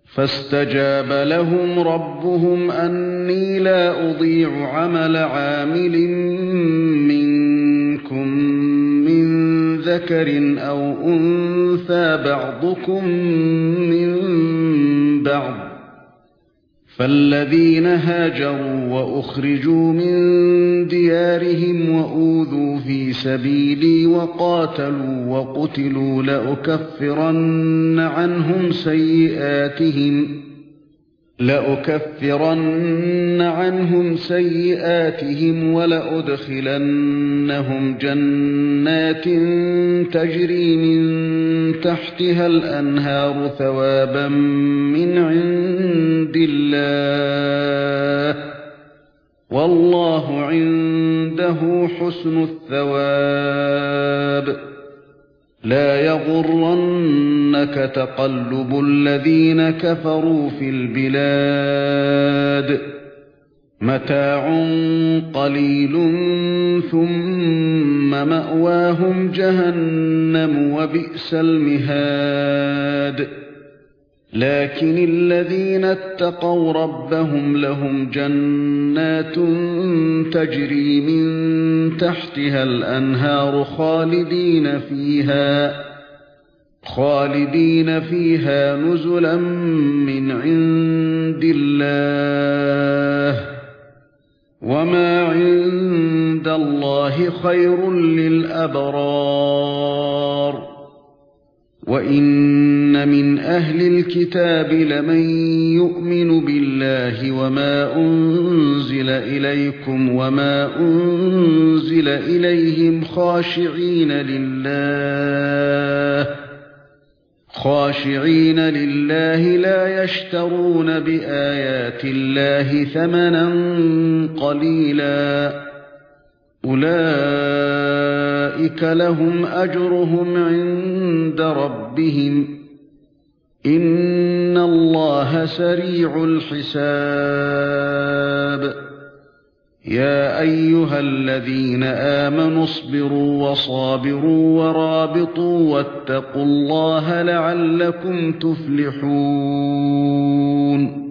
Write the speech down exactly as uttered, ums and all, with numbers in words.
فاستجاب لهم ربهم أني لا أضيع عمل عامل منكم من ذكر أو أنثى بعضكم من بعض، فالذين هاجروا وأخرجوا من ديارهم وأوذوا في سبيلي وقاتلوا وقتلوا لأكفرن عنهم سيئاتهم لأكفرن عنهم سيئاتهم ولأدخلنهم جنات تجري من تحتها الأنهار ثوابا من عند الله، والله عنده حسن الثواب. لا يغرنك تقلب الذين كفروا في البلاد، متاع قليل ثم مأواهم جهنم وبئس المهاد. لكن الذين اتقوا ربهم لهم جنات تجري من تحتها الأنهار خالدين فيها خالدين فيها نزلا من عند الله، وما عند الله خير للأبرار. وَإِنَّ مِنْ أَهْلِ الْكِتَابِ لَمَن يُؤْمِنُ بِاللَّهِ وَمَا أُنْزِلَ إِلَيْكُمْ وَمَا أُنْزِلَ إِلَيْهِمْ خَاشِعِينَ لِلَّهِ خاشعين لله لا يشترون بآيات الله ثمنا قليلا، أولئك لهم أجرهم عند ربهم، إن الله سريع الحساب. يا أيها الذين آمنوا اصبروا وصابروا ورابطوا واتقوا الله لعلكم تفلحون.